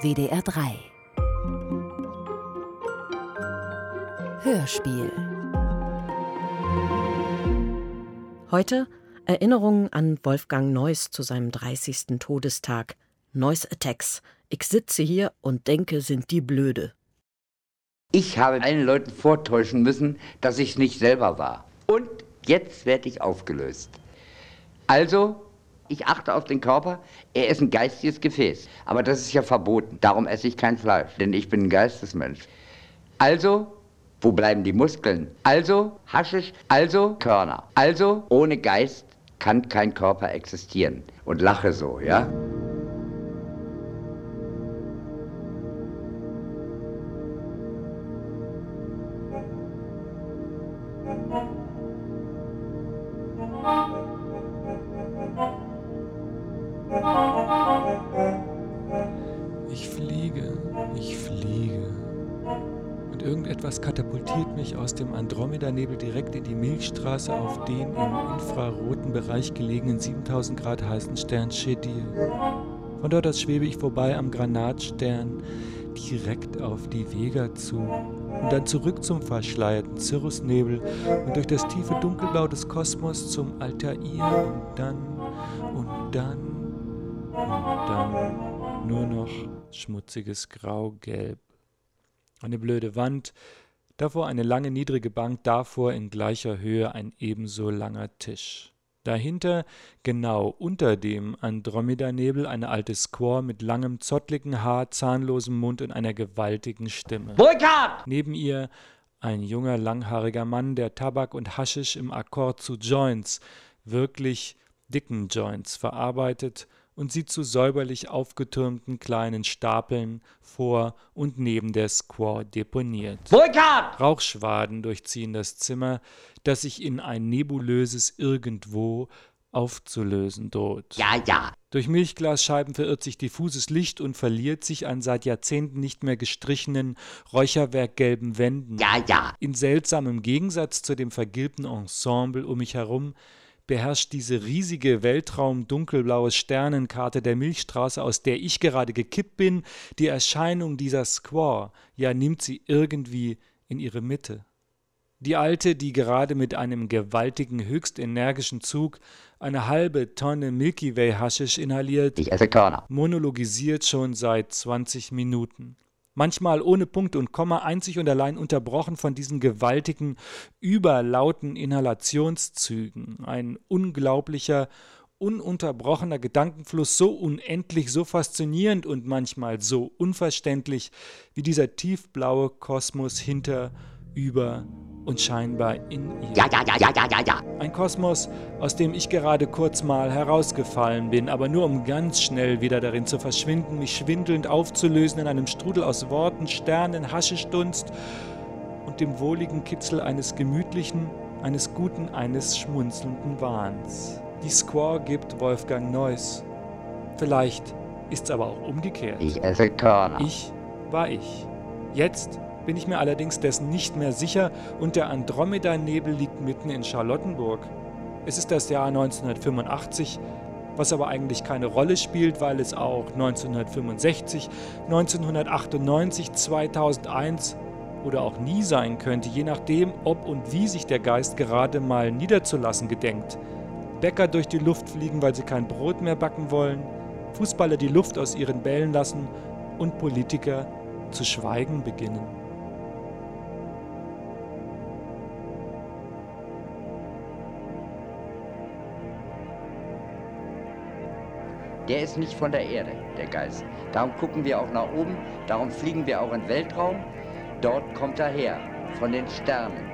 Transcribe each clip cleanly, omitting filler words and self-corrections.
WDR 3 Hörspiel. Heute Erinnerungen an Wolfgang Neuss zu seinem 30. Todestag. Neuss Attacks. Ich sitze hier und denke, sind die blöde. Ich habe allen Leuten vortäuschen müssen, dass ich es nicht selber war. Und jetzt werde ich aufgelöst. Also, ich achte auf den Körper, er ist ein geistiges Gefäß. Aber das ist ja verboten, darum esse ich kein Fleisch, denn ich bin ein Geistesmensch. Also, wo bleiben die Muskeln? Also, Haschisch, also Körner. Also, ohne Geist kann kein Körper existieren. Und lache so, ja? Ich fliege. Und irgendetwas katapultiert mich aus dem Andromeda-Nebel direkt in die Milchstraße auf den im infraroten Bereich gelegenen 7000 Grad heißen Stern Chedir. Von dort aus schwebe ich vorbei am Granatstern direkt auf die Vega zu und dann zurück zum verschleierten Cirrusnebel und durch das tiefe Dunkelblau des Kosmos zum Altair und dann nur noch schmutziges Graugelb. Eine blöde Wand, davor eine lange niedrige Bank, davor in gleicher Höhe ein ebenso langer Tisch. Dahinter, genau unter dem Andromeda-Nebel, eine alte Squaw mit langem, zottligen Haar, zahnlosem Mund und einer gewaltigen Stimme. Burkhard! Neben ihr ein junger, langhaariger Mann, der Tabak und Haschisch im Akkord zu Joints, wirklich dicken Joints, verarbeitet und sie zu säuberlich aufgetürmten kleinen Stapeln vor und neben der Squaw deponiert. Burkhard! Rauchschwaden durchziehen das Zimmer, das sich in ein nebulöses Irgendwo aufzulösen droht. Ja. Durch Milchglasscheiben verirrt sich diffuses Licht und verliert sich an seit Jahrzehnten nicht mehr gestrichenen, räucherwerkgelben Wänden. Ja. In seltsamem Gegensatz zu dem vergilbten Ensemble um mich herum beherrscht diese riesige weltraum-dunkelblaue Sternenkarte der Milchstraße, aus der ich gerade gekippt bin, die Erscheinung dieser Squaw, ja, nimmt sie irgendwie in ihre Mitte. Die Alte, die gerade mit einem gewaltigen, höchst energischen Zug eine halbe Tonne Milky Way Haschisch inhaliert, Ich esse Körner. monologisiert schon seit 20 Minuten. Manchmal ohne Punkt und Komma, einzig und allein unterbrochen von diesen gewaltigen, überlauten Inhalationszügen. Ein unglaublicher, ununterbrochener Gedankenfluss, so unendlich, so faszinierend und manchmal so unverständlich wie dieser tiefblaue Kosmos hinter, über und scheinbar in ihr. Ja. Ein Kosmos, aus dem ich gerade kurz mal herausgefallen bin, aber nur um ganz schnell wieder darin zu verschwinden, mich schwindelnd aufzulösen in einem Strudel aus Worten, Sternen, Haschischdunst und dem wohligen Kitzel eines gemütlichen, eines guten, eines schmunzelnden Wahns. Die Squaw gibt Wolfgang Neuss. Vielleicht ist's aber auch umgekehrt. Ich esse Körner. Ich war ich. Jetzt bin ich mir allerdings dessen nicht mehr sicher und der Andromeda-Nebel liegt mitten in Charlottenburg. Es ist das Jahr 1985, was aber eigentlich keine Rolle spielt, weil es auch 1965, 1998, 2001 oder auch nie sein könnte, je nachdem, ob und wie sich der Geist gerade mal niederzulassen gedenkt. Bäcker durch die Luft fliegen, weil sie kein Brot mehr backen wollen, Fußballer die Luft aus ihren Bällen lassen und Politiker zu schweigen beginnen. Der ist nicht von der Erde, der Geist. Darum gucken wir auch nach oben, darum fliegen wir auch in den Weltraum. Dort kommt er her, von den Sternen.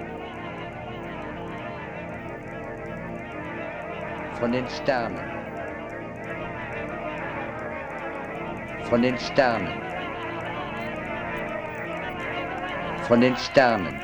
Von den Sternen. Von den Sternen. Von den Sternen.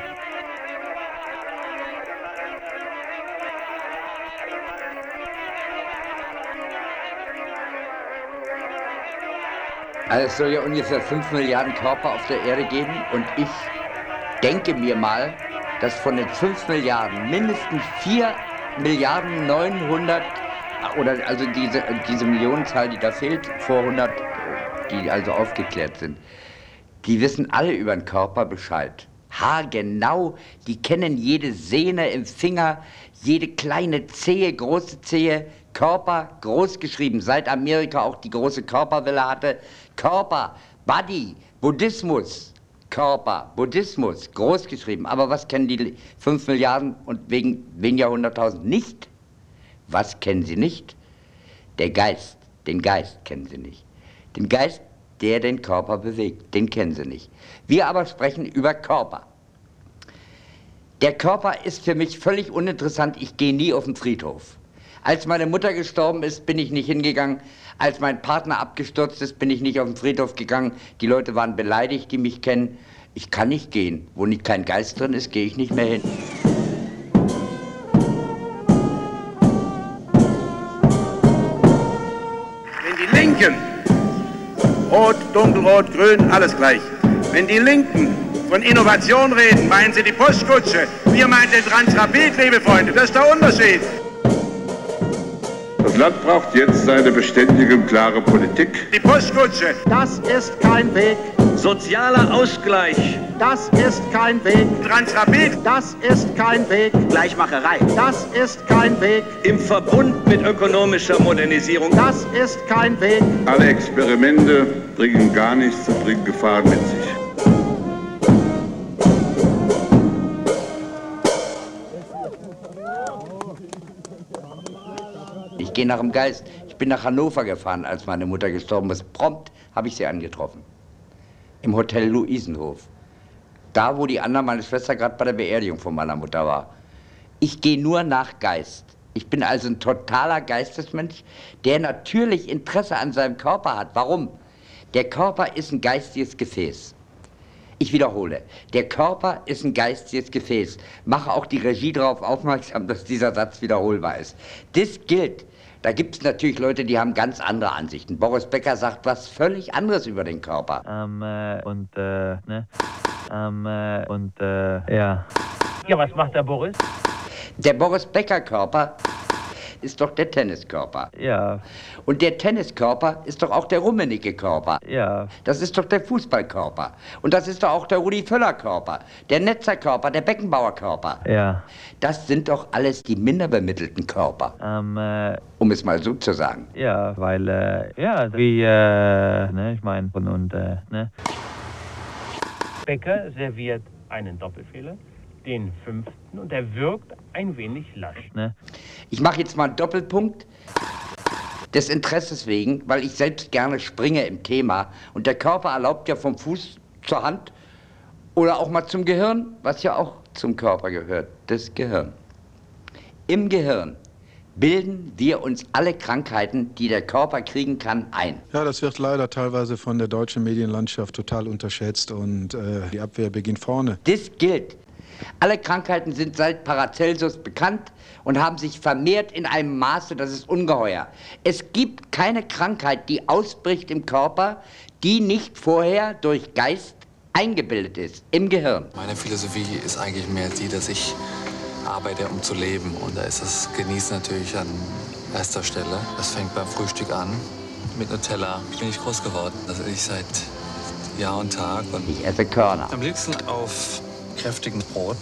Also es soll ja ungefähr 5 Milliarden Körper auf der Erde geben und ich denke mir mal, dass von den 5 Milliarden mindestens 4 Milliarden 900 oder also diese Millionenzahl, die da fehlt, vor die also aufgeklärt sind, die wissen alle über den Körper Bescheid. Haargenau, die kennen jede Sehne im Finger, jede kleine Zehe, große Zehe, Körper, groß geschrieben, seit Amerika auch die große Körperwelle hatte. Körper, Body, Buddhismus, Körper, Buddhismus, groß geschrieben. Aber was kennen die 5 Milliarden und wegen weniger 100.000 nicht? Was kennen sie nicht? Der Geist, den Geist kennen sie nicht. Den Geist, der den Körper bewegt, den kennen sie nicht. Wir aber sprechen über Körper. Der Körper ist für mich völlig uninteressant, ich gehe nie auf den Friedhof. Als meine Mutter gestorben ist, bin ich nicht hingegangen. Als mein Partner abgestürzt ist, bin ich nicht auf den Friedhof gegangen. Die Leute waren beleidigt, die mich kennen. Ich kann nicht gehen. Wo nicht kein Geist drin ist, gehe ich nicht mehr hin. Wenn die Linken, rot, dunkelrot, grün, alles gleich. Wenn die Linken von Innovation reden, meinen sie die Postkutsche. Wir meinen den Transrapid, liebe Freunde. Das ist der Unterschied. Das Land braucht jetzt eine beständige und klare Politik. Die Postkutsche. Das ist kein Weg. Sozialer Ausgleich. Das ist kein Weg. Transrapid. Das ist kein Weg. Gleichmacherei. Das ist kein Weg. Im Verbund mit ökonomischer Modernisierung. Das ist kein Weg. Alle Experimente bringen gar nichts und bringen Gefahren mit sich. Ich gehe nach dem Geist. Ich bin nach Hannover gefahren, als meine Mutter gestorben ist. Prompt habe ich sie angetroffen. Im Hotel Luisenhof. Da, wo die Anna, meine Schwester, gerade bei der Beerdigung von meiner Mutter war. Ich gehe nur nach Geist. Ich bin also ein totaler Geistesmensch, der natürlich Interesse an seinem Körper hat. Warum? Der Körper ist ein geistiges Gefäß. Ich wiederhole, der Körper ist ein geistiges Gefäß. Mache auch die Regie darauf aufmerksam, dass dieser Satz wiederholbar ist. Das gilt. Da gibt es natürlich Leute, die haben ganz andere Ansichten. Boris Becker sagt was völlig anderes über den Körper. Ja. Ja, was macht der Boris? Der Boris Becker Körper ist doch der Tenniskörper. Ja. Und der Tenniskörper ist doch auch der Rummenigge Körper. Ja. Das ist doch der Fußballkörper. Und das ist doch auch der Rudi Völler Körper, der Netzer Körper, der Beckenbauer Körper. Ja. Das sind doch alles die minder bemittelten Körper. Um es mal so zu sagen. Ja, weil, ich meine, ne? Becker serviert einen Doppelfehler, den 5. und er wirkt ein wenig lasch, ne? Ich mache jetzt mal einen Doppelpunkt. Des Interesses wegen, weil ich selbst gerne springe im Thema. Und der Körper erlaubt ja vom Fuß zur Hand oder auch mal zum Gehirn, was ja auch zum Körper gehört, das Gehirn. Im Gehirn bilden wir uns alle Krankheiten, die der Körper kriegen kann, ein. Ja, das wird leider teilweise von der deutschen Medienlandschaft total unterschätzt und die Abwehr beginnt vorne. Das gilt. Alle Krankheiten sind seit Paracelsus bekannt und haben sich vermehrt in einem Maße, das ist ungeheuer. Es gibt keine Krankheit, die ausbricht im Körper, die nicht vorher durch Geist eingebildet ist, im Gehirn. Meine Philosophie ist eigentlich mehr die, dass ich arbeite, um zu leben. Und da ist das Genießen natürlich an erster Stelle. Das fängt beim Frühstück an. Mit Nutella bin ich groß geworden. Das esse ich seit Jahr und Tag. Und ich esse Körner. Am liebsten auf kräftigen Brot.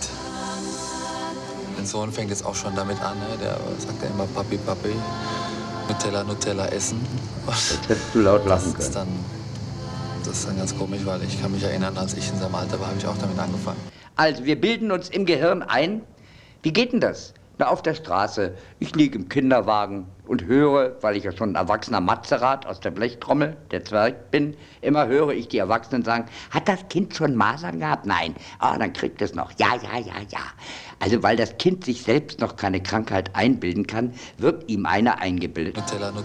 Mein Sohn fängt jetzt auch schon damit an. Ne? Der sagt ja immer Papi, Papi. Nutella, Nutella essen. Das hättest du laut lachen können. Das ist dann ganz komisch, weil ich kann mich erinnern, als ich in seinem Alter war, habe ich auch damit angefangen. Also wir bilden uns im Gehirn ein. Wie geht denn das? Na, auf der Straße. Ich liege im Kinderwagen und höre, weil ich ja schon ein erwachsener Matzerat aus der Blechtrommel, der Zwerg bin, immer höre ich die Erwachsenen sagen, hat das Kind schon Masern gehabt? Nein. Ah, dann kriegt es noch. Ja. Also weil das Kind sich selbst noch keine Krankheit einbilden kann, wird ihm eine eingebildet.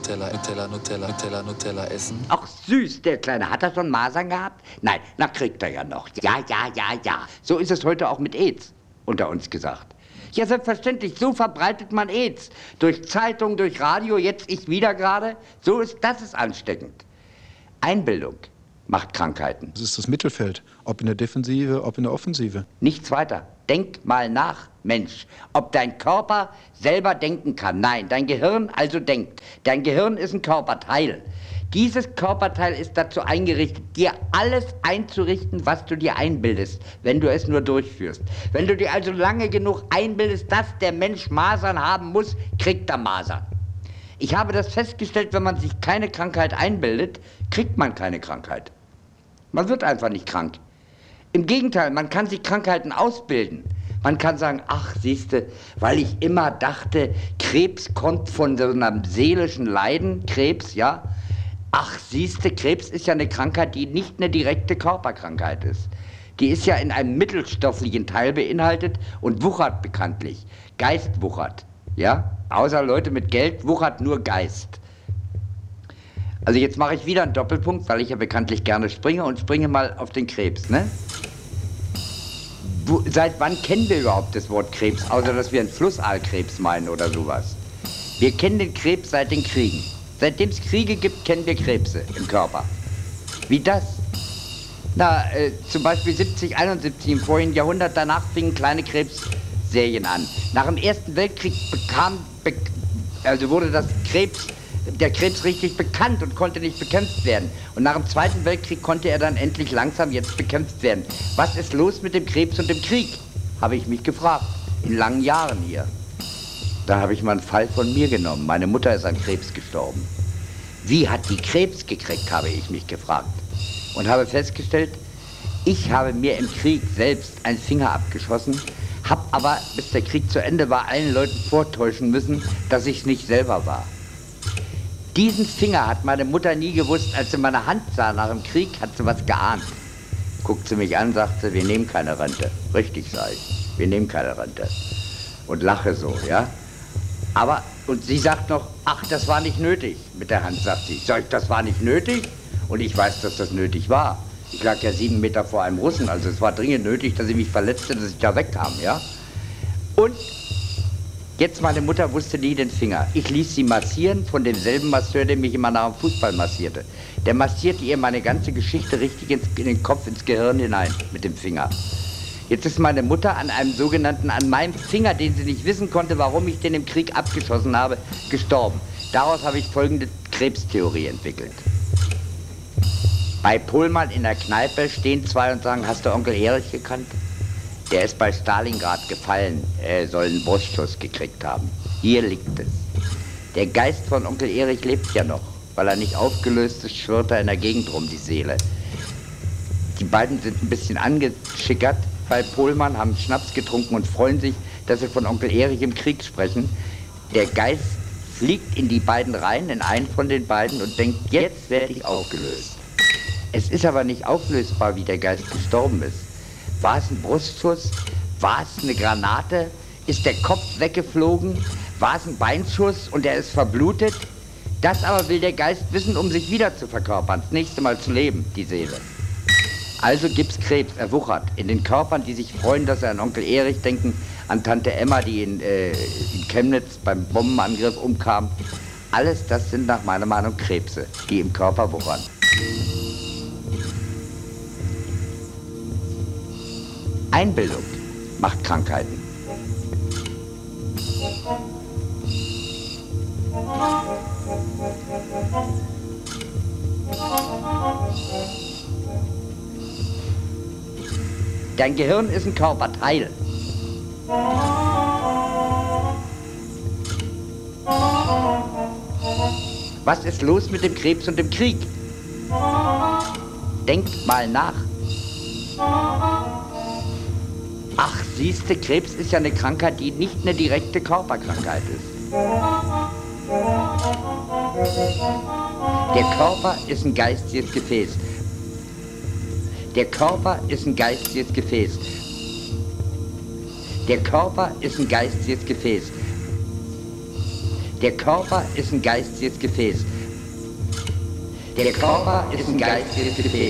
Nutella essen. Ach süß, der Kleine. Hat er schon Masern gehabt? Nein, na kriegt er ja noch. Ja. So ist es heute auch mit AIDS, unter uns gesagt. Ja, selbstverständlich, so verbreitet man AIDS. Durch Zeitung, durch Radio, jetzt ich wieder gerade. Das ist ansteckend. Einbildung macht Krankheiten. Das ist das Mittelfeld, ob in der Defensive, ob in der Offensive. Nichts weiter. Denk mal nach, Mensch, ob dein Körper selber denken kann. Nein, dein Gehirn also denkt. Dein Gehirn ist ein Körperteil. Dieses Körperteil ist dazu eingerichtet, dir alles einzurichten, was du dir einbildest, wenn du es nur durchführst. Wenn du dir also lange genug einbildest, dass der Mensch Masern haben muss, kriegt er Masern. Ich habe das festgestellt, wenn man sich keine Krankheit einbildet, kriegt man keine Krankheit. Man wird einfach nicht krank. Im Gegenteil, man kann sich Krankheiten ausbilden. Man kann sagen, ach, siehste, weil ich immer dachte, Krebs kommt von so einem seelischen Leiden, Krebs, ja. Ach, siehste, Krebs ist ja eine Krankheit, die nicht eine direkte Körperkrankheit ist. Die ist ja in einem mittelstofflichen Teil beinhaltet und wuchert bekanntlich. Geist wuchert, ja. Außer Leute mit Geld wuchert nur Geist. Also jetzt mache ich wieder einen Doppelpunkt, weil ich ja bekanntlich gerne springe und springe mal auf den Krebs, ne? Seit wann kennen wir überhaupt das Wort Krebs, außer dass wir einen Flussaalkrebs meinen oder sowas? Wir kennen den Krebs seit den Kriegen. Seitdem es Kriege gibt, kennen wir Krebse im Körper. Wie das? Na, zum Beispiel 70, 71 im vorigen Jahrhundert, danach fingen kleine Krebsserien an. Nach dem Ersten Weltkrieg wurde der Krebs richtig bekannt und konnte nicht bekämpft werden. Und nach dem Zweiten Weltkrieg konnte er dann endlich langsam jetzt bekämpft werden. Was ist los mit dem Krebs und dem Krieg? Habe ich mich gefragt, in langen Jahren hier. Da habe ich mal einen Fall von mir genommen. Meine Mutter ist an Krebs gestorben. Wie hat die Krebs gekriegt, habe ich mich gefragt. Und habe festgestellt, ich habe mir im Krieg selbst einen Finger abgeschossen, habe aber, bis der Krieg zu Ende war, allen Leuten vortäuschen müssen, dass ich es nicht selber war. Diesen Finger hat meine Mutter nie gewusst. Als sie meine Hand sah nach dem Krieg, hat sie was geahnt. Guckt sie mich an, sagt sie, wir nehmen keine Rente. Richtig, sage ich, wir nehmen keine Rente. Und lache so, ja. Aber, und sie sagt noch, ach, das war nicht nötig. Mit der Hand sagt sie. Sag ich, das war nicht nötig? Und ich weiß, dass das nötig war. Ich lag ja 7 Meter vor einem Russen, also es war dringend nötig, dass ich mich verletzte, dass ich da wegkam, ja. Und jetzt, meine Mutter wusste nie den Finger. Ich ließ sie massieren von demselben Masseur, der mich immer nach dem Fußball massierte. Der massierte ihr meine ganze Geschichte richtig in den Kopf, ins Gehirn hinein mit dem Finger. Jetzt ist meine Mutter an meinem Finger, den sie nicht wissen konnte, warum ich den im Krieg abgeschossen habe, gestorben. Daraus habe ich folgende Krebstheorie entwickelt. Bei Pohlmann in der Kneipe stehen zwei und sagen, hast du Onkel Erich gekannt? Der ist bei Stalingrad gefallen, er soll einen Brustschuss gekriegt haben. Hier liegt es. Der Geist von Onkel Erich lebt ja noch, weil er nicht aufgelöst ist, schwirrt er in der Gegend rum, die Seele. Die beiden sind ein bisschen angeschickert bei Pohlmann, haben Schnaps getrunken und freuen sich, dass sie von Onkel Erich im Krieg sprechen. Der Geist fliegt in die beiden rein, in einen von den beiden und denkt, jetzt werde ich aufgelöst. Es ist aber nicht auflösbar, wie der Geist gestorben ist. War es ein Brustschuss? War es eine Granate? Ist der Kopf weggeflogen? War es ein Beinschuss und er ist verblutet? Das aber will der Geist wissen, um sich wieder zu verkörpern, das nächste Mal zu leben, die Seele. Also gibt's Krebs, er wuchert, in den Körpern, die sich freuen, dass sie an Onkel Erich denken, an Tante Emma, die in Chemnitz beim Bombenangriff umkam. Alles das sind nach meiner Meinung Krebse, die im Körper wuchern. Einbildung macht Krankheiten. Dein Gehirn ist ein Körperteil. Was ist los mit dem Krebs und dem Krieg? Denkt mal nach. Ach, siehste, Krebs ist ja eine Krankheit, die nicht eine direkte Körperkrankheit ist. Der Körper ist ein geistiges Gefäß. Der Körper ist ein geistiges Gefäß. Der Körper ist ein geistiges Gefäß. Der Körper ist ein geistiges Gefäß. Der Körper ist ein geistiges Gefäß.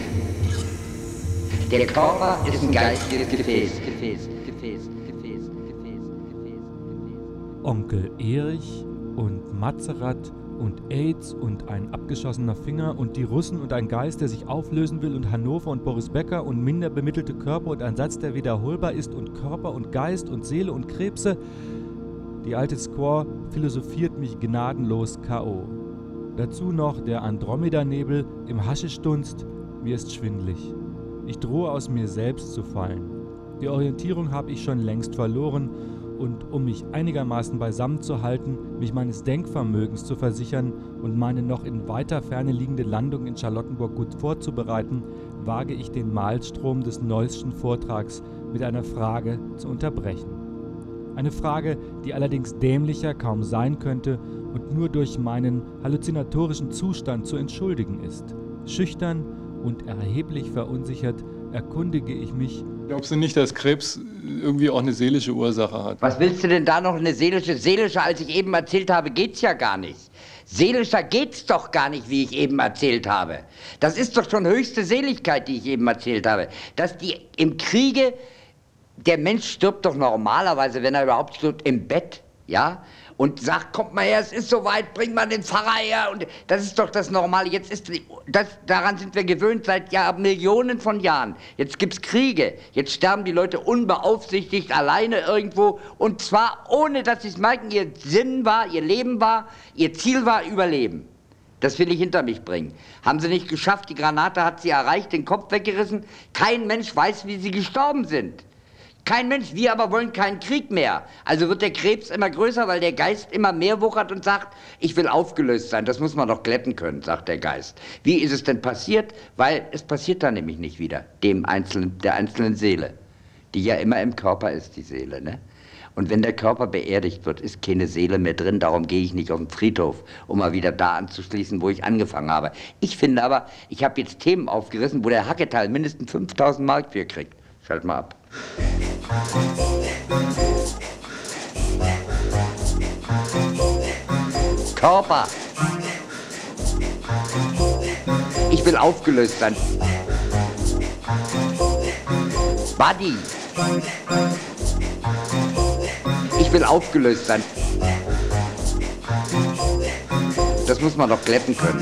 Der Körper ist ein geistiges Gefäß. Onkel Erich und Mazerat und AIDS und ein abgeschossener Finger und die Russen und ein Geist, der sich auflösen will und Hannover und Boris Becker und minder bemittelte Körper und ein Satz, der wiederholbar ist und Körper und Geist und Seele und Krebse. Die alte Squaw philosophiert mich gnadenlos K.O. Dazu noch der Andromeda-Nebel im Haschischdunst. Mir ist schwindlig. Ich drohe aus mir selbst zu fallen. Die Orientierung habe ich schon längst verloren und um mich einigermaßen beisammen zu halten, mich meines Denkvermögens zu versichern und meine noch in weiter Ferne liegende Landung in Charlottenburg gut vorzubereiten, wage ich den Mahlstrom des Neußschen Vortrags mit einer Frage zu unterbrechen. Eine Frage, die allerdings dämlicher kaum sein könnte und nur durch meinen halluzinatorischen Zustand zu entschuldigen ist. Schüchtern und erheblich verunsichert erkundige ich mich. Glaubst du nicht, dass Krebs irgendwie auch eine seelische Ursache hat? Was willst du denn da noch eine seelische? Seelischer, als ich eben erzählt habe, geht's ja gar nicht. Seelischer geht's doch gar nicht, wie ich eben erzählt habe. Das ist doch schon höchste Seligkeit, die ich eben erzählt habe. Dass die im Kriege, der Mensch stirbt doch normalerweise, wenn er überhaupt stirbt, im Bett, ja? Und sagt, kommt mal her, es ist soweit, bring mal den Pfarrer her. Und das ist doch das Normale. Jetzt ist daran sind wir gewöhnt seit Millionen von Jahren. Jetzt gibt's Kriege. Jetzt sterben die Leute unbeaufsichtigt alleine irgendwo. Und zwar ohne, dass sie es merken, ihr Sinn war, ihr Leben war, ihr Ziel war Überleben. Das will ich hinter mich bringen. Haben sie nicht geschafft, die Granate hat sie erreicht, den Kopf weggerissen. Kein Mensch weiß, wie sie gestorben sind. Kein Mensch, wir aber wollen keinen Krieg mehr. Also wird der Krebs immer größer, weil der Geist immer mehr wuchert und sagt, ich will aufgelöst sein, das muss man doch glätten können, sagt der Geist. Wie ist es denn passiert? Weil es passiert dann nämlich nicht wieder, der einzelnen Seele, die ja immer im Körper ist, die Seele, ne? Und wenn der Körper beerdigt wird, ist keine Seele mehr drin, darum gehe ich nicht auf den Friedhof, um mal wieder da anzuschließen, wo ich angefangen habe. Ich finde aber, ich habe jetzt Themen aufgerissen, wo der Hacketeil mindestens 5.000 Mark für kriegt. Schalt mal ab. Körper. Ich will aufgelöst sein. Body. Ich will aufgelöst sein. Das muss man doch glätten können.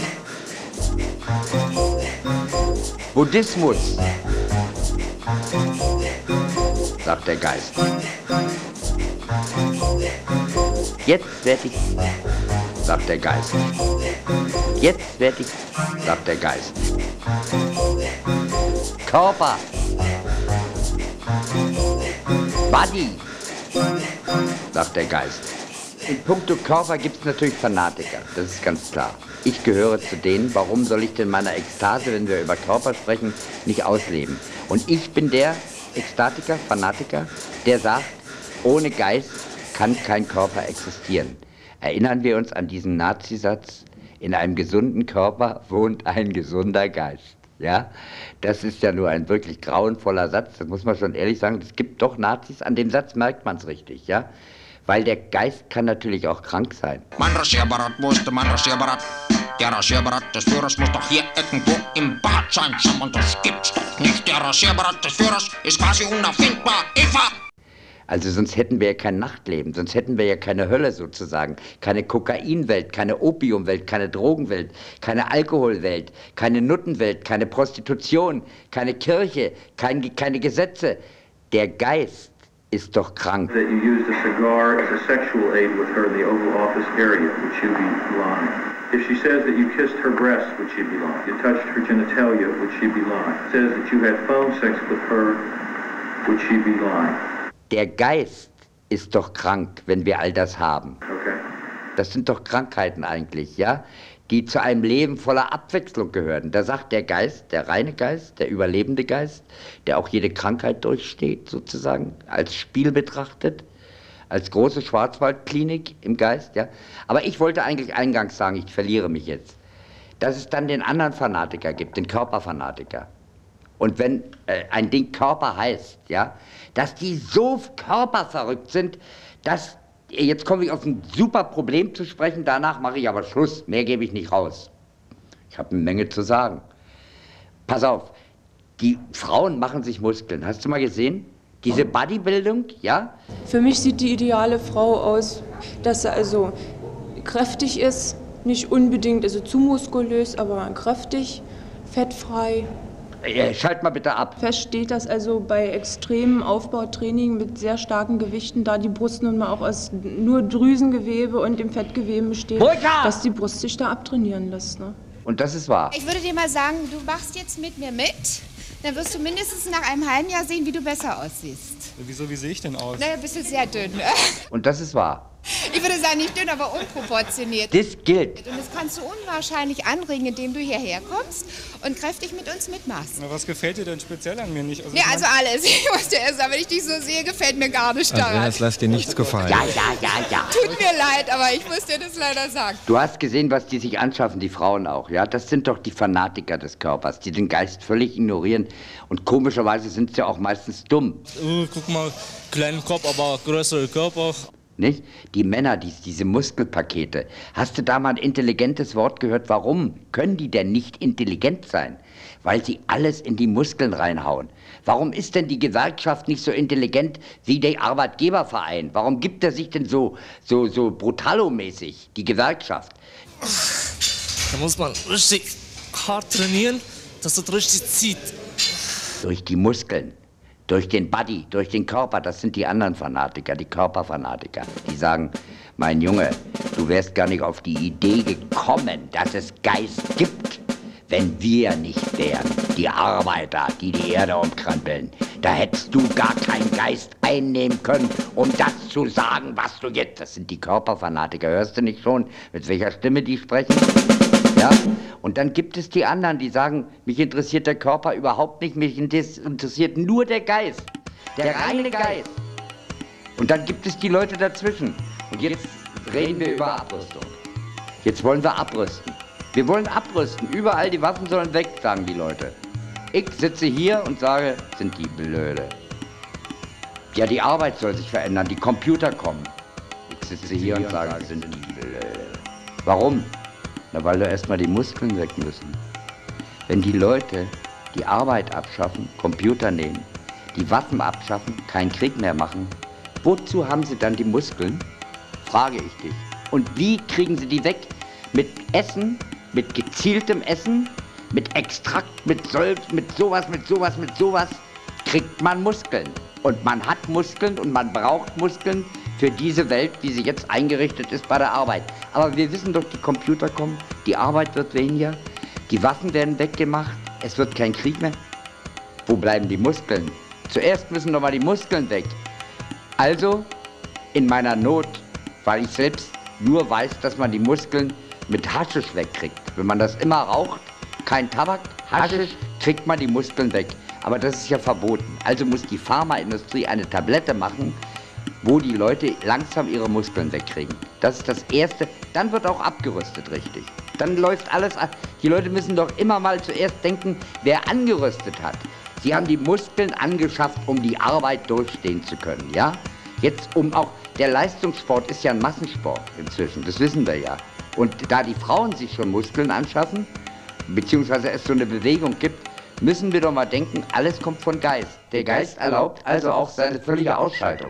Buddhismus, sagt der Geist. Jetzt werd ich, sagt der Geist. Jetzt werd ich, sagt der Geist. Körper. Body, sagt der Geist. In puncto Körper gibt es natürlich Fanatiker, das ist ganz klar. Ich gehöre zu denen, warum soll ich denn meine Ekstase, wenn wir über Körper sprechen, nicht ausleben? Und ich bin der Ekstatiker, Fanatiker, der sagt, ohne Geist kann kein Körper existieren. Erinnern wir uns an diesen Nazisatz, in einem gesunden Körper wohnt ein gesunder Geist. Ja, das ist ja nur ein wirklich grauenvoller Satz, das muss man schon ehrlich sagen. Es gibt doch Nazis, an dem Satz merkt man es richtig, ja. Weil der Geist kann natürlich auch krank sein. Mein Rasierapparat, wo ist mein Rasierapparat? Der Rasierapparat des Führers muss doch hier irgendwo im Bad sein. Und das gibt's doch nicht. Der Rasierapparat des Führers ist quasi unerfindbar. Eva! Also sonst hätten wir ja kein Nachtleben, sonst hätten wir ja keine Hölle sozusagen. Keine Kokainwelt, keine Opiumwelt, keine Drogenwelt, keine Alkoholwelt, keine Nuttenwelt, keine Prostitution, keine Kirche, keine Gesetze. Der Geist ist doch krank. That you used a cigar as a sexual aid with her in the Oval Office area, would she be lying? If she says that you kissed her breast, would she be lying? You touched her genitalia, would she be lying? Says that you had phone sex with her, would she be lying? Der Geist ist doch krank, wenn wir all das haben. Okay. Das sind doch Krankheiten eigentlich, ja? Die zu einem Leben voller Abwechslung gehören. Da sagt der Geist, der reine Geist, der überlebende Geist, der auch jede Krankheit durchsteht, sozusagen, als Spiel betrachtet, als große Schwarzwaldklinik im Geist, ja. Aber ich wollte eigentlich eingangs sagen, ich verliere mich jetzt, dass es dann den anderen Fanatiker gibt, den Körperfanatiker. Und wenn ein Ding Körper heißt, ja, dass die so körperverrückt sind, dass, jetzt komme ich auf ein super Problem zu sprechen, danach mache ich aber Schluss, mehr gebe ich nicht raus. Ich habe eine Menge zu sagen. Pass auf, die Frauen machen sich Muskeln, hast du mal gesehen? Diese Bodybildung, ja? Für mich sieht die ideale Frau aus, dass sie also kräftig ist, nicht unbedingt, also zu muskulös, aber kräftig, fettfrei. Schalt mal bitte ab. Fest steht, dass also bei extremem Aufbautraining mit sehr starken Gewichten, da die Brust nun mal auch aus nur Drüsengewebe und dem Fettgewebe besteht, dass die Brust sich da abtrainieren lässt. Ne? Und das ist wahr. Ich würde dir mal sagen, du machst jetzt mit mir mit, dann wirst du mindestens nach einem halben Jahr sehen, wie du besser aussiehst. Wieso, wie sehe ich denn aus? Naja, bist du sehr dünn. Und das ist wahr. Ich würde sagen, nicht dünn, aber unproportioniert. Das gilt. Und das kannst du unwahrscheinlich anregen, indem du hierher kommst und kräftig mit uns mitmachst. Na, was gefällt dir denn speziell an mir nicht? Ja, also alles. Ich muss dir erst sagen, wenn ich dich so sehe, gefällt mir gar nicht daran. Andreas, lass dir nichts gefallen. Ja. Tut mir leid, aber ich muss dir das leider sagen. Du hast gesehen, was die sich anschaffen, die Frauen auch, ja? Das sind doch die Fanatiker des Körpers, die den Geist völlig ignorieren. Und komischerweise sind sie auch meistens dumm. Guck mal, kleinen Kopf, aber größere Körper. Nicht? Die Männer, diese Muskelpakete. Hast du da mal ein intelligentes Wort gehört? Warum können die denn nicht intelligent sein? Weil sie alles in die Muskeln reinhauen. Warum ist denn die Gewerkschaft nicht so intelligent wie der Arbeitgeberverein? Warum gibt er sich denn so brutalo-mäßig, die Gewerkschaft? Da muss man richtig hart trainieren, dass das richtig zieht. Durch die Muskeln. Durch den Body, durch den Körper, das sind die anderen Fanatiker, die Körperfanatiker. Die sagen, mein Junge, du wärst gar nicht auf die Idee gekommen, dass es Geist gibt, wenn wir nicht wären, die Arbeiter, die die Erde umkrempeln. Da hättest du gar keinen Geist einnehmen können, um das zu sagen, was du jetzt... Das sind die Körperfanatiker, hörst du nicht schon, mit welcher Stimme die sprechen? Ja? Und dann gibt es die anderen, die sagen, mich interessiert der Körper überhaupt nicht, mich interessiert nur der Geist, der reine Geist. Und dann gibt es die Leute dazwischen. Und jetzt reden wir über Abrüstung. Jetzt wollen wir abrüsten. Wir wollen abrüsten. Überall die Waffen sollen weg, sagen die Leute. Ich sitze hier und sage, sind die blöde. Ja, die Arbeit soll sich verändern, die Computer kommen. Ich sitze hier und sage, sind die blöde. Warum? Na, weil da erstmal die Muskeln weg müssen. Wenn die Leute die Arbeit abschaffen, Computer nehmen, die Waffen abschaffen, keinen Krieg mehr machen, wozu haben sie dann die Muskeln? Frage ich dich. Und wie kriegen sie die weg? Mit Essen, mit gezieltem Essen, mit Extrakt, mit sowas kriegt man Muskeln. Und man hat Muskeln und man braucht Muskeln für diese Welt, wie sie jetzt eingerichtet ist bei der Arbeit. Aber wir wissen doch, die Computer kommen, die Arbeit wird weniger, die Waffen werden weggemacht, es wird kein Krieg mehr. Wo bleiben die Muskeln? Zuerst müssen doch mal die Muskeln weg. Also, in meiner Not, weil ich selbst nur weiß, dass man die Muskeln mit Haschisch wegkriegt. Wenn man das immer raucht, kein Tabak, Haschisch, kriegt man die Muskeln weg. Aber das ist ja verboten. Also muss die Pharmaindustrie eine Tablette machen, wo die Leute langsam ihre Muskeln wegkriegen. Das ist das Erste. Dann wird auch abgerüstet, richtig. Dann läuft alles ab. Die Leute müssen doch immer mal zuerst denken, wer angerüstet hat. Sie haben die Muskeln angeschafft, um die Arbeit durchstehen zu können, ja? Jetzt der Leistungssport ist ja ein Massensport inzwischen, das wissen wir ja. Und da die Frauen sich schon Muskeln anschaffen, beziehungsweise es so eine Bewegung gibt, müssen wir doch mal denken, alles kommt von Geist. Der Geist erlaubt also auch seine völlige Ausschaltung.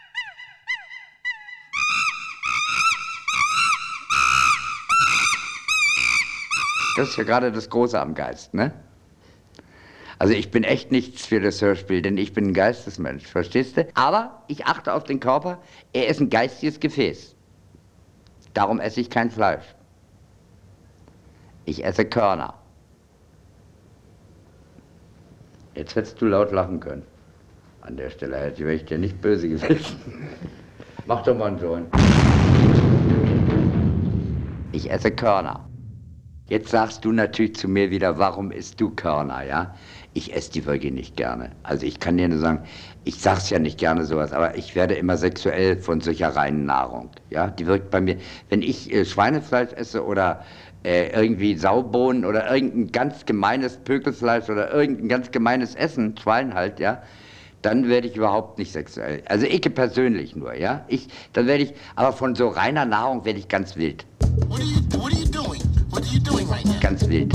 Das ist ja gerade das Große am Geist, ne? Also ich bin echt nichts für das Hörspiel, denn ich bin ein Geistesmensch, verstehst du? Aber ich achte auf den Körper, er ist ein geistiges Gefäß. Darum esse ich kein Fleisch. Ich esse Körner. Jetzt hättest du laut lachen können. An der Stelle wäre ich dir nicht böse gewesen. Mach doch mal einen Sohn. Ich esse Körner. Jetzt sagst du natürlich zu mir wieder, warum isst du Körner, ja? Ich esse die wirklich nicht gerne. Also ich kann dir nur sagen, ich sag's ja nicht gerne sowas, aber ich werde immer sexuell von solcher reinen Nahrung, ja? Die wirkt bei mir, wenn ich Schweinefleisch esse oder irgendwie Saubohnen oder irgendein ganz gemeines Pökelfleisch oder irgendein ganz gemeines Essen, Schwein halt, ja? Dann werde ich überhaupt nicht sexuell. Also ich persönlich nur, ja? Dann werde ich, aber von so reiner Nahrung werde ich ganz wild. What are you doing? What are you doing right now? Ganz wild.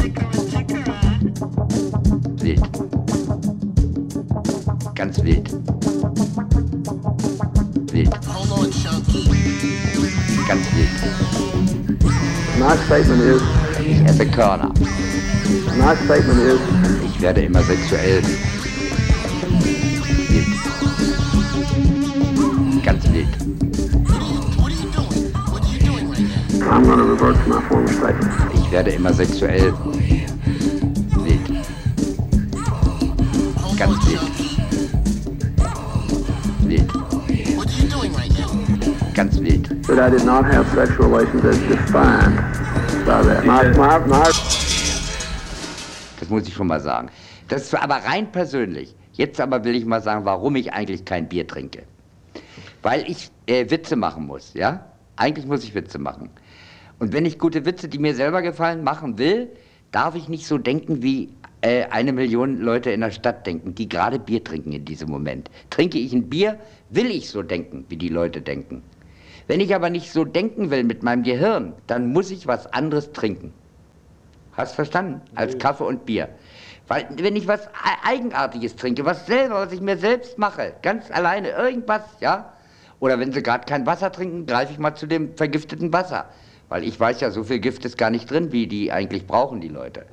Wild. Ganz wild. Wild. Hold on, Chunky. Ganz wild. My statement is Ich esse Körner. My statement is, Ich werde immer sexuell. Wild. Ganz wild. I'm going to revert to my former statement. Ich werde immer sexuell. Wild. Ganz wild. Wild. Ganz wild. But I did not have sexual relations as defined by that. Das muss ich schon mal sagen. Das ist aber rein persönlich. Jetzt aber will ich mal sagen, warum ich eigentlich kein Bier trinke. Weil ich Witze machen muss, ja? Eigentlich muss ich Witze machen. Und wenn ich gute Witze, die mir selber gefallen, machen will, darf ich nicht so denken, wie 1 Million Leute in der Stadt denken, die gerade Bier trinken in diesem Moment. Trinke ich ein Bier, will ich so denken, wie die Leute denken. Wenn ich aber nicht so denken will mit meinem Gehirn, dann muss ich was anderes trinken. Hast du verstanden? Als Kaffee und Bier. Weil wenn ich was Eigenartiges trinke, was ich mir selbst mache, ganz alleine, irgendwas, ja? Oder wenn sie gerade kein Wasser trinken, greife ich mal zu dem vergifteten Wasser. Weil ich weiß ja, so viel Gift ist gar nicht drin, wie die eigentlich brauchen, die Leute.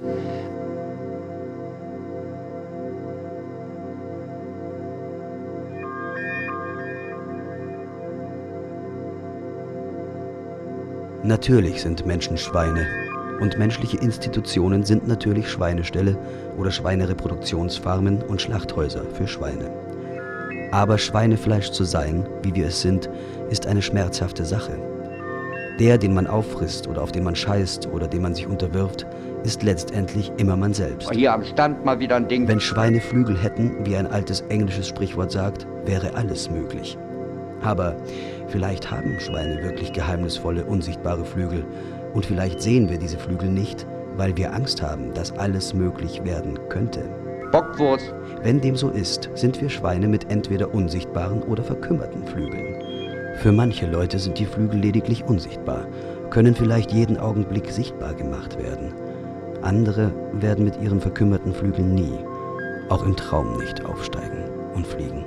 Natürlich sind Menschen Schweine. Und menschliche Institutionen sind natürlich Schweineställe oder Schweinereproduktionsfarmen und Schlachthäuser für Schweine. Aber Schweinefleisch zu sein, wie wir es sind, ist eine schmerzhafte Sache. Der, den man auffrisst oder auf den man scheißt oder dem man sich unterwirft, ist letztendlich immer man selbst. Hier am Stand mal wieder ein Ding. Wenn Schweine Flügel hätten, wie ein altes englisches Sprichwort sagt, wäre alles möglich. Aber vielleicht haben Schweine wirklich geheimnisvolle, unsichtbare Flügel. Und vielleicht sehen wir diese Flügel nicht, weil wir Angst haben, dass alles möglich werden könnte. Bockwurst. Wenn dem so ist, sind wir Schweine mit entweder unsichtbaren oder verkümmerten Flügeln. Für manche Leute sind die Flügel lediglich unsichtbar, können vielleicht jeden Augenblick sichtbar gemacht werden. Andere werden mit ihren verkümmerten Flügeln nie, auch im Traum nicht aufsteigen und fliegen.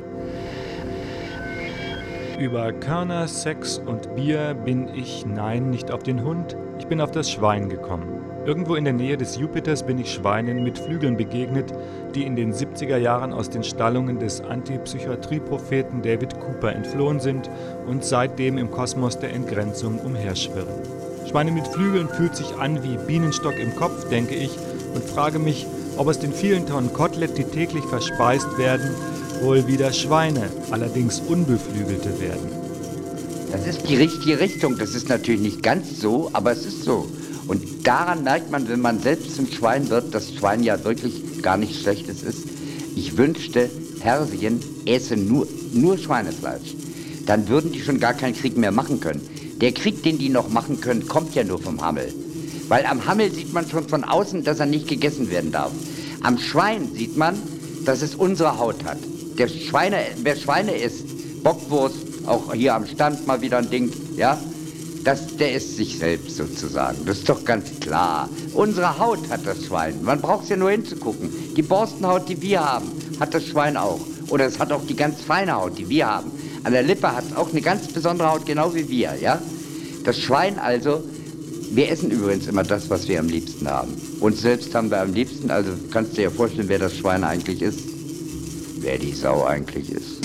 Über Körner, Sex und Bier bin ich, nein, nicht auf den Hund, ich bin auf das Schwein gekommen. Irgendwo in der Nähe des Jupiters bin ich Schweinen mit Flügeln begegnet, die in den 70er Jahren aus den Stallungen des Antipsychiatrie-Propheten David Cooper entflohen sind und seitdem im Kosmos der Entgrenzung umherschwirren. Schweine mit Flügeln fühlt sich an wie Bienenstock im Kopf, denke ich, und frage mich, ob aus den vielen Tonnen Kotelett, die täglich verspeist werden, wohl wieder Schweine, allerdings unbeflügelte werden. Das ist die richtige Richtung. Das ist natürlich nicht ganz so, aber es ist so. Und daran merkt man, wenn man selbst zum Schwein wird, dass Schwein ja wirklich gar nichts Schlechtes ist. Ich wünschte, Persien esse nur Schweinefleisch. Dann würden die schon gar keinen Krieg mehr machen können. Der Krieg, den die noch machen können, kommt ja nur vom Hammel. Weil am Hammel sieht man schon von außen, dass er nicht gegessen werden darf. Am Schwein sieht man, dass es unsere Haut hat. Wer Schweine isst, Bockwurst, auch hier am Stand mal wieder ein Ding, ja, der isst sich selbst sozusagen. Das ist doch ganz klar. Unsere Haut hat das Schwein. Man braucht ja nur hinzugucken. Die Borstenhaut, die wir haben, hat das Schwein auch. Oder es hat auch die ganz feine Haut, die wir haben. An der Lippe hat es auch eine ganz besondere Haut, genau wie wir, ja. Das Schwein also, wir essen übrigens immer das, was wir am liebsten haben. Uns selbst haben wir am liebsten, also kannst du dir ja vorstellen, wer das Schwein eigentlich ist. Wer die Sau eigentlich ist.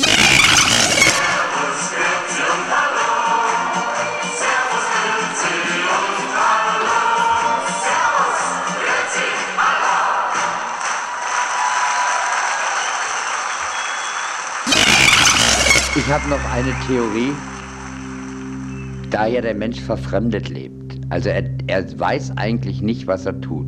Ich habe noch eine Theorie, da ja der Mensch verfremdet lebt. Also er weiß eigentlich nicht, was er tut.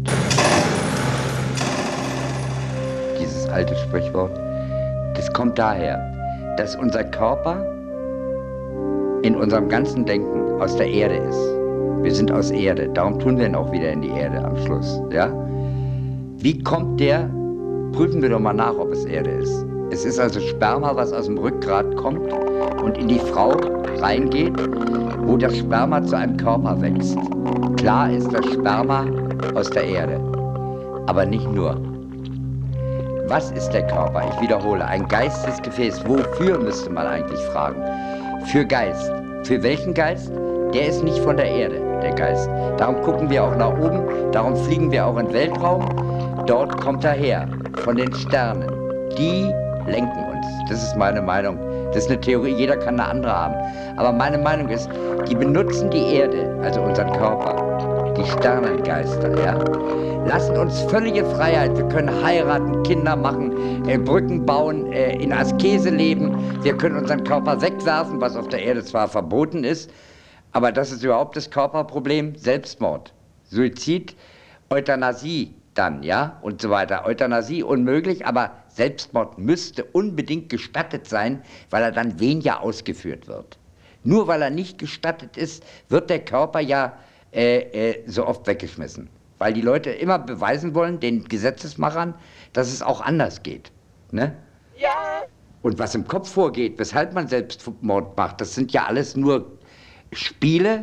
Dieses alte Sprichwort, das kommt daher, dass unser Körper in unserem ganzen Denken aus der Erde ist. Wir sind aus Erde, darum tun wir ihn auch wieder in die Erde am Schluss. Ja? Wie kommt der? Prüfen wir doch mal nach, ob es Erde ist. Es ist also Sperma, was aus dem Rückgrat kommt und in die Frau reingeht, wo das Sperma zu einem Körper wächst. Klar ist das Sperma aus der Erde, aber nicht nur. Was ist der Körper? Ich wiederhole, ein Geistesgefäß. Wofür, müsste man eigentlich fragen? Für Geist. Für welchen Geist? Der ist nicht von der Erde. der Geist. Darum gucken wir auch nach oben, darum fliegen wir auch in den Weltraum. Dort kommt er her, von den Sternen. Die lenken uns. Das ist meine Meinung. Das ist eine Theorie, jeder kann eine andere haben. Aber meine Meinung ist, die benutzen die Erde, also unseren Körper, die Sternengeister, ja, lassen uns völlige Freiheit. Wir können heiraten, Kinder machen, Brücken bauen, in Askese leben. Wir können unseren Körper wegwerfen, was auf der Erde zwar verboten ist, aber das ist überhaupt das Körperproblem. Selbstmord, Suizid, Euthanasie dann, ja, und so weiter. Euthanasie unmöglich, aber Selbstmord müsste unbedingt gestattet sein, weil er dann weniger ausgeführt wird. Nur weil er nicht gestattet ist, wird der Körper ja so oft weggeschmissen. Weil die Leute immer beweisen wollen, den Gesetzesmachern, dass es auch anders geht. Ne? Ja. Und was im Kopf vorgeht, weshalb man Selbstmord macht, das sind ja alles nur Spiele.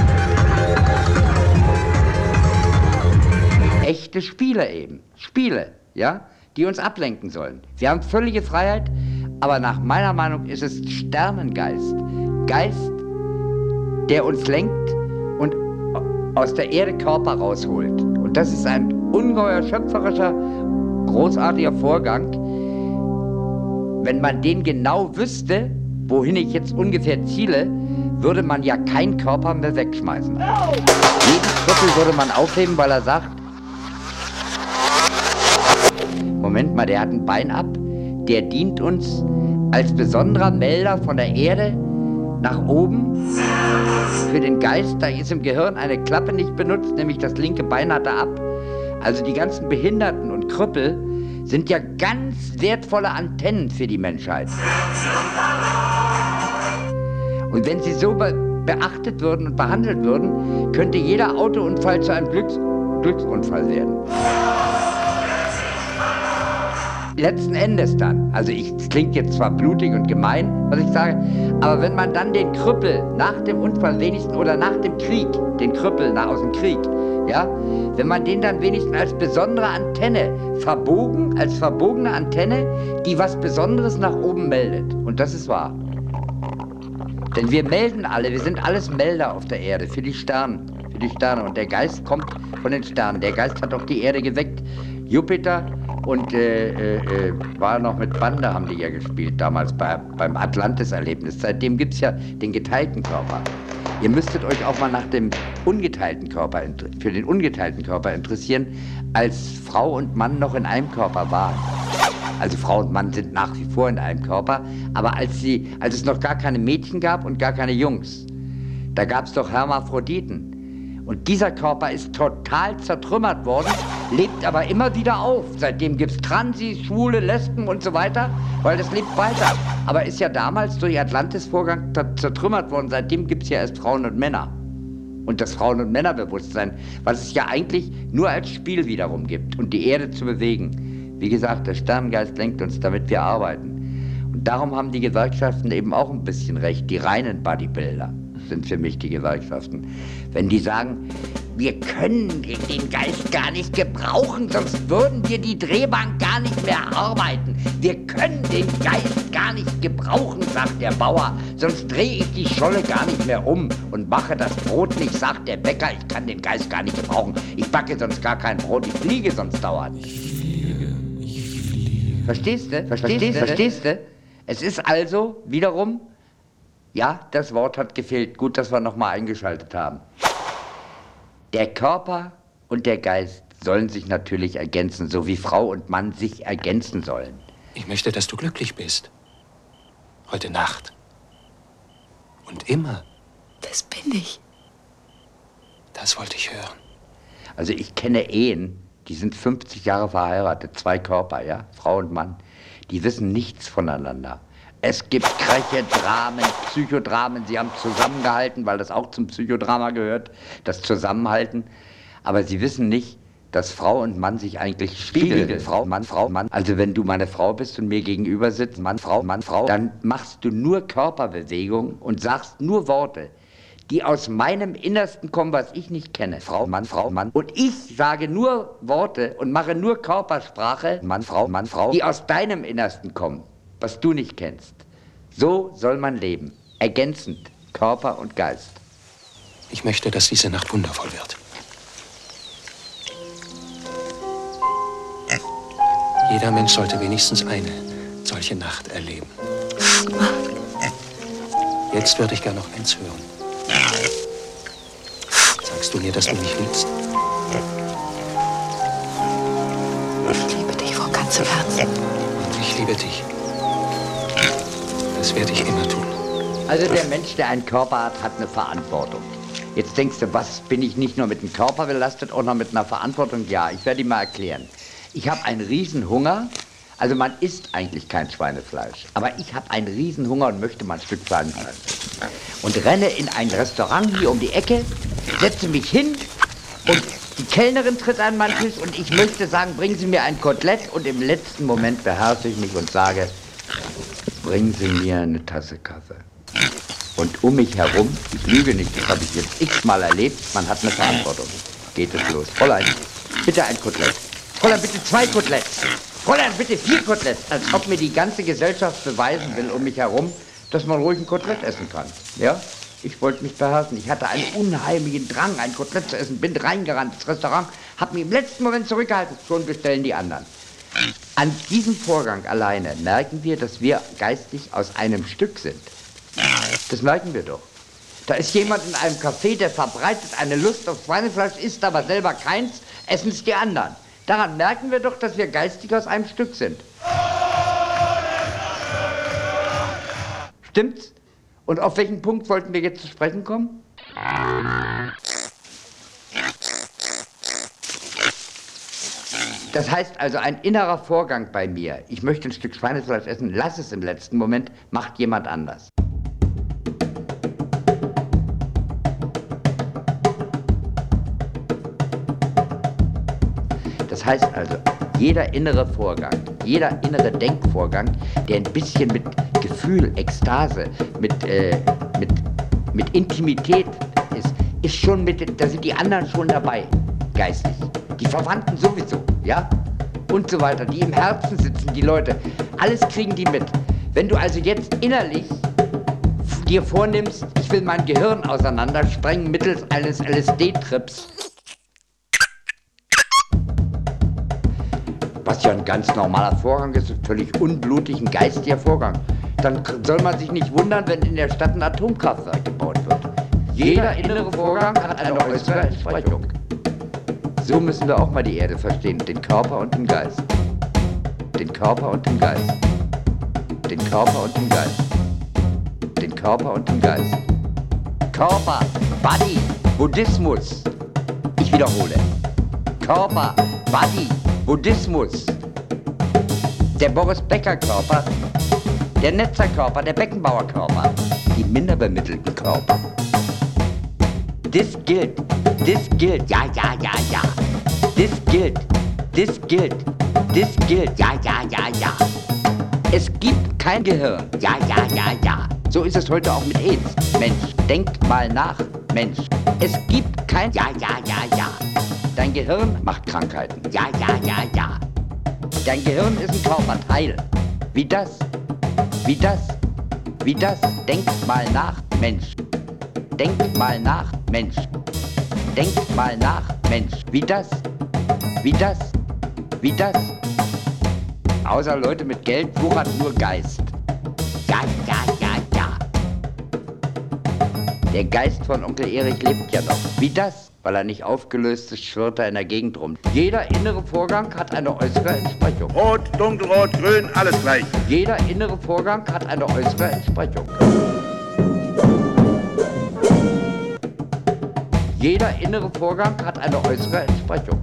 Echte Spiele eben. Spiele, ja, die uns ablenken sollen. Wir haben völlige Freiheit, aber nach meiner Meinung ist es Sternengeist. Geist, der uns lenkt und aus der Erde Körper rausholt. Und das ist ein ungeheuer schöpferischer, großartiger Vorgang. Wenn man den genau wüsste, wohin ich jetzt ungefähr ziele, würde man ja keinen Körper mehr wegschmeißen. Jeden Krüppel würde man aufheben, weil er sagt, Moment mal, der hat ein Bein ab, der dient uns als besonderer Melder von der Erde nach oben. Für den Geist, da ist im Gehirn eine Klappe nicht benutzt, nämlich das linke Bein hat er ab. Also die ganzen Behinderten und Krüppel sind ja ganz wertvolle Antennen für die Menschheit. Und wenn sie so beachtet würden und behandelt würden, könnte jeder Autounfall zu einem Glücksunfall werden. Letzten Endes dann, also es klingt jetzt zwar blutig und gemein, was ich sage, aber wenn man dann den Krüppel nach dem Unfall wenigstens oder nach dem Krieg, den Krüppel aus dem Krieg, ja, wenn man den dann wenigstens als besondere Antenne verbogen, als verbogene Antenne, die was Besonderes nach oben meldet. Und das ist wahr. Denn wir melden alle, wir sind alles Melder auf der Erde für die Sterne. Und der Geist kommt von den Sternen. Der Geist hat auch die Erde geweckt. Jupiter und war noch mit Bande, haben die ja gespielt, damals beim Atlantis-Erlebnis. Seitdem gibt es ja den geteilten Körper. Ihr müsstet euch auch mal nach dem ungeteilten Körper, für den ungeteilten Körper interessieren, als Frau und Mann noch in einem Körper waren. Also Frau und Mann sind nach wie vor in einem Körper, aber als es noch gar keine Mädchen gab und gar keine Jungs, da gab es doch Hermaphroditen. Und dieser Körper ist total zertrümmert worden, lebt aber immer wieder auf. Seitdem gibt es Transis, Schwule, Lesben und so weiter, weil das lebt weiter. Aber ist ja damals durch Atlantis-Vorgang zertrümmert worden. Seitdem gibt es ja erst Frauen und Männer. Und das Frauen- und Männerbewusstsein, was es ja eigentlich nur als Spiel wiederum gibt. Und die Erde zu bewegen. Wie gesagt, der Sternengeist lenkt uns, damit wir arbeiten. Und darum haben die Gewerkschaften eben auch ein bisschen recht. Die reinen Bodybuilder sind für mich die Gewerkschaften. Wenn die sagen, wir können den Geist gar nicht gebrauchen, sonst würden wir die Drehbank gar nicht mehr arbeiten. Wir können den Geist gar nicht gebrauchen, sagt der Bauer, sonst drehe ich die Scholle gar nicht mehr um und mache das Brot nicht, sagt der Bäcker, ich kann den Geist gar nicht gebrauchen. Ich backe sonst gar kein Brot, ich fliege sonst dauernd. Ich fliege. Verstehst du? Es ist also wiederum, ja, das Wort hat gefehlt. Gut, dass wir nochmal eingeschaltet haben. Der Körper und der Geist sollen sich natürlich ergänzen, so wie Frau und Mann sich ergänzen sollen. Ich möchte, dass du glücklich bist. Heute Nacht. Und immer. Das bin ich. Das wollte ich hören. Also ich kenne Ehen, die sind 50 Jahre verheiratet, 2 Körper, ja, Frau und Mann. Die wissen nichts voneinander. Es gibt Kräche, Dramen, Psychodramen. Sie haben zusammengehalten, weil das auch zum Psychodrama gehört, das Zusammenhalten. Aber sie wissen nicht, dass Frau und Mann sich eigentlich spiegeln. Frau, Mann, Frau, Mann. Also wenn du meine Frau bist und mir gegenüber sitzt, Mann, Frau, dann machst du nur Körperbewegungen und sagst nur Worte, die aus meinem Innersten kommen, was ich nicht kenne. Frau, Mann, Frau, Mann. Und ich sage nur Worte und mache nur Körpersprache, Mann, Frau, die aus deinem Innersten kommen, was du nicht kennst. So soll man leben. Ergänzend, Körper und Geist. Ich möchte, dass diese Nacht wundervoll wird. Jeder Mensch sollte wenigstens eine solche Nacht erleben. Jetzt würde ich gern noch eins hören. Sagst du mir, dass du mich liebst? Ich liebe dich von ganzem Herzen. Und ich liebe dich. Das werde ich immer tun. Also der Mensch, der einen Körper hat, hat eine Verantwortung. Jetzt denkst du, was, bin ich nicht nur mit dem Körper belastet, auch noch mit einer Verantwortung? Ja, ich werde dir mal erklären. Ich habe einen Riesenhunger. Also man isst eigentlich kein Schweinefleisch. Aber ich habe einen Riesenhunger und möchte mal ein Stück Schweinefleisch essen. Und renne in ein Restaurant hier um die Ecke, setze mich hin und die Kellnerin tritt an meinen Tisch und ich möchte sagen, bringen Sie mir ein Kotelett. Und im letzten Moment beherrsche ich mich und sage, bringen Sie mir eine Tasse Kaffee. Und um mich herum, ich lüge nicht, das habe ich jetzt x-mal erlebt, man hat eine Verantwortung. Geht es los. Fräulein, bitte ein Kotelett. Fräulein, bitte 2 Koteletts. Fräulein, bitte 4 Koteletts. Als ob mir die ganze Gesellschaft beweisen will um mich herum, dass man ruhig ein Kotelett essen kann. Ja? Ich wollte mich beherrschen. Ich hatte einen unheimlichen Drang, ein Kotelett zu essen. Bin reingerannt ins Restaurant, habe mich im letzten Moment zurückgehalten. Schon bestellen die anderen. An diesem Vorgang alleine merken wir, dass wir geistig aus einem Stück sind. Das merken wir doch. Da ist jemand in einem Café, der verbreitet eine Lust auf Schweinefleisch, isst aber selber keins, essen es die anderen. Daran merken wir doch, dass wir geistig aus einem Stück sind. Stimmt's? Und auf welchen Punkt wollten wir jetzt zu sprechen kommen? Das heißt also, ein innerer Vorgang bei mir. Ich möchte ein Stück Schweinefleisch essen, lass es im letzten Moment, macht jemand anders. Das heißt also, jeder innere Vorgang, jeder innere Denkvorgang, der ein bisschen mit Gefühl, Ekstase, mit Intimität ist schon da sind die anderen schon dabei, geistig. Die Verwandten sowieso, ja? Und so weiter, die im Herzen sitzen, die Leute. Alles kriegen die mit. Wenn du also jetzt innerlich dir vornimmst, ich will mein Gehirn auseinandersprengen mittels eines LSD-Trips, was ja ein ganz normaler Vorgang ist, ein völlig unblutig, ein geistiger Vorgang, dann soll man sich nicht wundern, wenn in der Stadt ein Atomkraftwerk gebaut wird. Jeder innere Vorgang hat eine äußere Entsprechung. So müssen wir auch mal die Erde verstehen, den Körper und den Geist. Den Körper und den Geist. Den Körper und den Geist. Den Körper und den Geist. Körper, Body, Buddhismus. Ich wiederhole. Körper, Body, Buddhismus. Der Boris Becker Körper, der Netzer Körper, der Beckenbauer Körper, die minder bemittelten Körper. Das gilt, ja, ja, ja, ja. Das gilt, ja, ja, ja, ja. Es gibt kein Gehirn, ja, ja, ja, ja. So ist es heute auch mit AIDS. Mensch, denk mal nach, Mensch. Es gibt kein, ja, ja, ja, ja. Dein Gehirn macht Krankheiten, ja, ja, ja, ja. Dein Gehirn ist ein Körperteil. Wie das? Wie das? Wie das? Denk mal nach, Mensch. Denk mal nach, Mensch. Denk mal nach, Mensch. Wie das? Wie das? Wie das? Außer Leute mit Geld wuchert nur Geist. Ja, ja, ja, ja. Der Geist von Onkel Erich lebt ja noch. Wie das? Weil er nicht aufgelöst ist, schwirrt er in der Gegend rum. Jeder innere Vorgang hat eine äußere Entsprechung. Rot, dunkelrot, grün, alles gleich. Jeder innere Vorgang hat eine äußere Entsprechung. Jeder innere Vorgang hat eine äußere Entsprechung.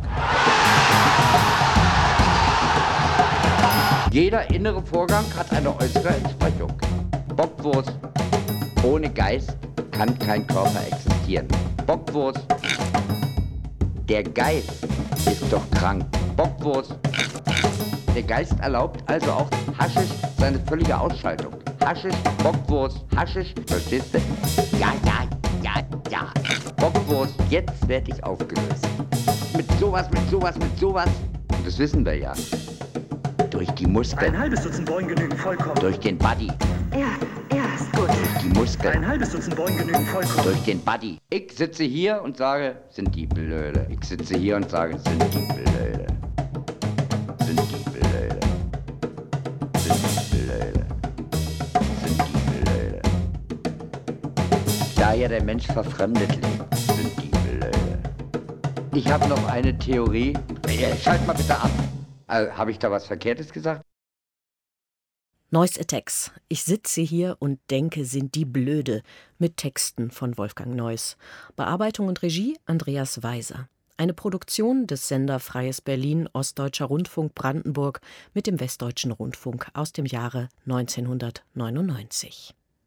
Jeder innere Vorgang hat eine äußere Entsprechung. Bockwurst. Ohne Geist kann kein Körper existieren. Bockwurst. Der Geist ist doch krank. Bockwurst. Der Geist erlaubt also auch Haschisch seine völlige Ausschaltung. Haschisch, Bockwurst, Haschisch, verstehst du? Ja, ja, ja, ja. Bockwurst, jetzt werde ich aufgelöst. Mit sowas. Und das wissen wir ja. Durch die Muskeln. Ein halbes Dutzend Beugen genügen vollkommen. Durch den Body. Er ist gut. Durch die Muskeln. Ein halbes Dutzend Beugen genügen vollkommen. Durch den Body. Ich sitze hier und sage, sind die blöde. Ich sitze hier und sage, sind die blöde. Sind die blöde. Sind die blöde. Sind die blöde. Da ja der Mensch verfremdet lebt, sind die blöde. Ich habe noch eine Theorie. Schalt mal bitte ab. Habe ich da was Verkehrtes gesagt? Noise Attacks. Ich sitze hier und denke, sind die blöde. Mit Texten von Wolfgang Neuss. Bearbeitung und Regie Andreas Weiser. Eine Produktion des Sender Freies Berlin, Ostdeutscher Rundfunk Brandenburg mit dem Westdeutschen Rundfunk aus dem Jahre 1999.